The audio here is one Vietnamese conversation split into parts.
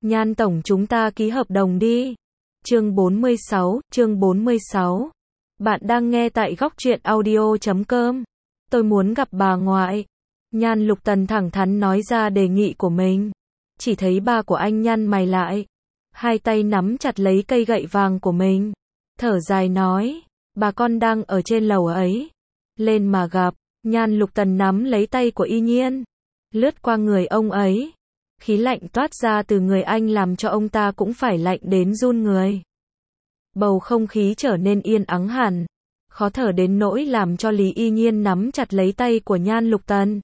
Nhan tổng chúng ta ký hợp đồng đi. Chương 46. Bạn đang nghe tại góc truyện audio.com. Tôi muốn gặp bà ngoại. Nhan Lục Tần thẳng thắn nói ra đề nghị của mình. Chỉ thấy ba của anh nhăn mày lại. Hai tay nắm chặt lấy cây gậy vàng của mình. Thở dài nói, bà con đang ở trên lầu ấy. Lên mà gặp. Nhan Lục Tần nắm lấy tay của Y Nhiên. Lướt qua người ông ấy. Khí lạnh toát ra từ người anh làm cho ông ta cũng phải lạnh đến run người. Bầu không khí trở nên yên ắng hẳn. Khó thở đến nỗi làm cho Lý Y Nhiên nắm chặt lấy tay của Nhan Lục Tần.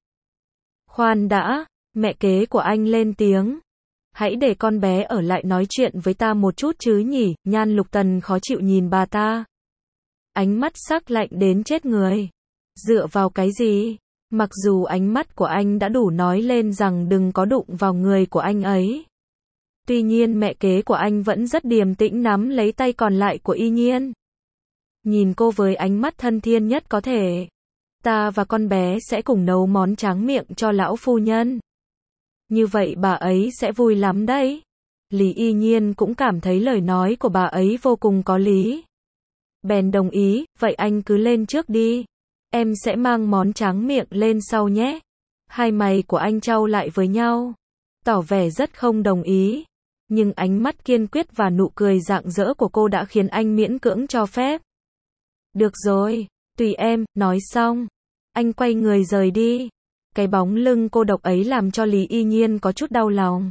Khoan đã, mẹ kế của anh lên tiếng. Hãy để con bé ở lại nói chuyện với ta một chút chứ nhỉ. Nhan Lục Tần khó chịu nhìn bà ta. Ánh mắt sắc lạnh đến chết người. Dựa vào cái gì? Mặc dù ánh mắt của anh đã đủ nói lên rằng đừng có đụng vào người của anh ấy. Tuy nhiên mẹ kế của anh vẫn rất điềm tĩnh nắm lấy tay còn lại của Y Nhiên. Nhìn cô với ánh mắt thân thiên nhất có thể. Ta và con bé sẽ cùng nấu món tráng miệng cho lão phu nhân. Như vậy bà ấy sẽ vui lắm đấy. Lý Y Nhiên cũng cảm thấy lời nói của bà ấy vô cùng có lý. Bèn đồng ý, vậy anh cứ lên trước đi. Em sẽ mang món tráng miệng lên sau nhé. Hai mày của anh chau lại với nhau. Tỏ vẻ rất không đồng ý. Nhưng ánh mắt kiên quyết và nụ cười rạng rỡ của cô đã khiến anh miễn cưỡng cho phép. Được rồi, tùy em, nói xong. Anh quay người rời đi. Cái bóng lưng cô độc ấy làm cho Lý Y Nhiên có chút đau lòng.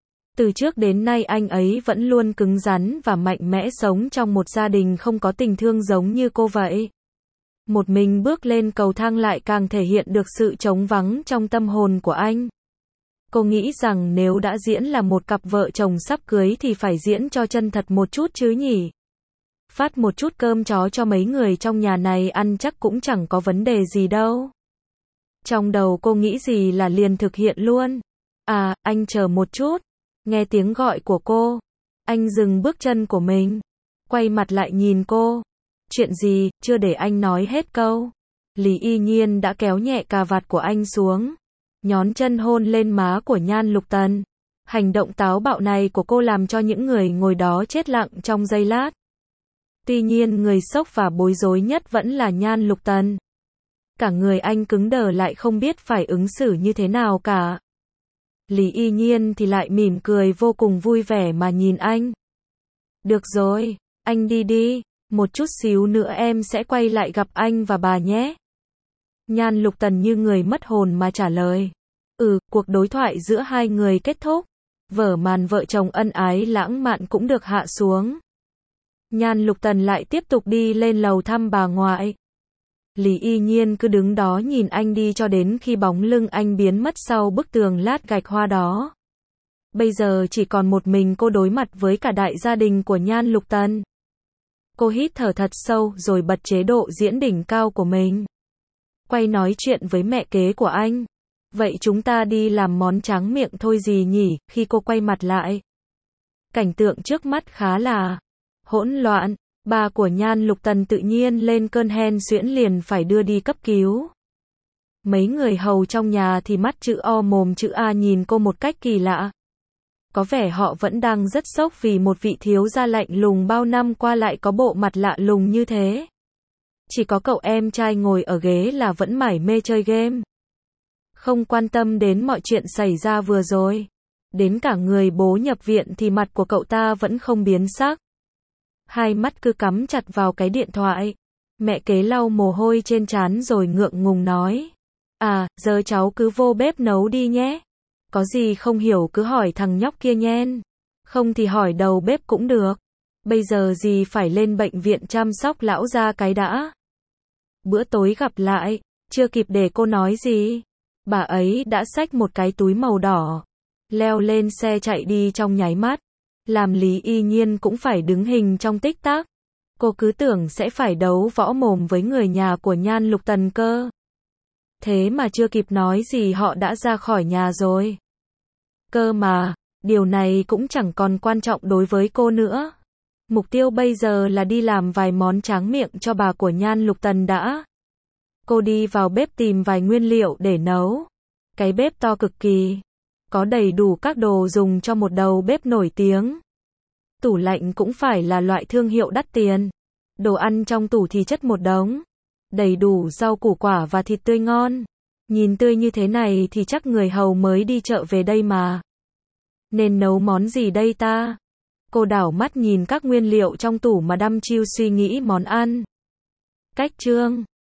Từ trước đến nay anh ấy vẫn luôn cứng rắn và mạnh mẽ sống trong một gia đình không có tình thương giống như cô vậy. Một mình bước lên cầu thang lại càng thể hiện được sự trống vắng trong tâm hồn của anh. Cô nghĩ rằng nếu đã diễn là một cặp vợ chồng sắp cưới thì phải diễn cho chân thật một chút chứ nhỉ. Phát một chút cơm chó cho mấy người trong nhà này ăn chắc cũng chẳng có vấn đề gì đâu. Trong đầu cô nghĩ gì là liền thực hiện luôn. À, anh chờ một chút. Nghe tiếng gọi của cô. Anh dừng bước chân của mình. Quay mặt lại nhìn cô. Chuyện gì, chưa để anh nói hết câu. Lý Y Nhiên đã kéo nhẹ cà vạt của anh xuống. Nhón chân hôn lên má của Nhan Lục Tần. Hành động táo bạo này của cô làm cho những người ngồi đó chết lặng trong giây lát. Tuy nhiên người sốc và bối rối nhất vẫn là Nhan Lục Tần. Cả người anh cứng đờ lại không biết phải ứng xử như thế nào cả. Lý Y Nhiên thì lại mỉm cười vô cùng vui vẻ mà nhìn anh. Được rồi, anh đi đi. Một chút xíu nữa em sẽ quay lại gặp anh và bà nhé. Nhan Lục Tần như người mất hồn mà trả lời. Cuộc đối thoại giữa hai người kết thúc. Vở màn vợ chồng ân ái lãng mạn cũng được hạ xuống. Nhan Lục Tần lại tiếp tục đi lên lầu thăm bà ngoại. Lý Y Nhiên cứ đứng đó nhìn anh đi cho đến khi bóng lưng anh biến mất sau bức tường lát gạch hoa đó. Bây giờ chỉ còn một mình cô đối mặt với cả đại gia đình của Nhan Lục Tần. Cô hít thở thật sâu rồi bật chế độ diễn đỉnh cao của mình. Quay nói chuyện với mẹ kế của anh. Vậy chúng ta đi làm món tráng miệng thôi gì nhỉ? Khi cô quay mặt lại. Cảnh tượng trước mắt khá là hỗn loạn. Bà của Nhan Lục Tần tự nhiên lên cơn hen suyễn liền phải đưa đi cấp cứu. Mấy người hầu trong nhà thì mắt chữ O mồm chữ A nhìn cô một cách kỳ lạ. Có vẻ họ vẫn đang rất sốc vì một vị thiếu gia lạnh lùng bao năm qua lại có bộ mặt lạ lùng như thế. Chỉ có cậu em trai ngồi ở ghế là vẫn mải mê chơi game. Không quan tâm đến mọi chuyện xảy ra vừa rồi. Đến cả người bố nhập viện thì mặt của cậu ta vẫn không biến sắc. Hai mắt cứ cắm chặt vào cái điện thoại. Mẹ kế lau mồ hôi trên trán rồi ngượng ngùng nói. À, giờ cháu cứ vô bếp nấu đi nhé. Có gì không hiểu cứ hỏi thằng nhóc kia nhen. Không thì hỏi đầu bếp cũng được. Bây giờ gì phải lên bệnh viện chăm sóc lão gia cái đã. Bữa tối gặp lại. Chưa kịp để cô nói gì. Bà ấy đã xách một cái túi màu đỏ. Leo lên xe chạy đi trong nháy mắt. Làm Lý Y Nhiên cũng phải đứng hình trong tích tắc. Cô cứ tưởng sẽ phải đấu võ mồm với người nhà của Nhan Lục Tần cơ. Thế mà chưa kịp nói gì họ đã ra khỏi nhà rồi. Cơ mà, điều này cũng chẳng còn quan trọng đối với cô nữa. Mục tiêu bây giờ là đi làm vài món tráng miệng cho bà của Nhan Lục Tần đã. Cô đi vào bếp tìm vài nguyên liệu để nấu. Cái bếp to cực kỳ. Có đầy đủ các đồ dùng cho một đầu bếp nổi tiếng. Tủ lạnh cũng phải là loại thương hiệu đắt tiền. Đồ ăn trong tủ thì chất một đống. Đầy đủ rau củ quả và thịt tươi ngon. Nhìn tươi như thế này thì chắc người hầu mới đi chợ về đây mà. Nên nấu món gì đây ta? Cô đảo mắt nhìn các nguyên liệu trong tủ mà đăm chiêu suy nghĩ món ăn. Cách chương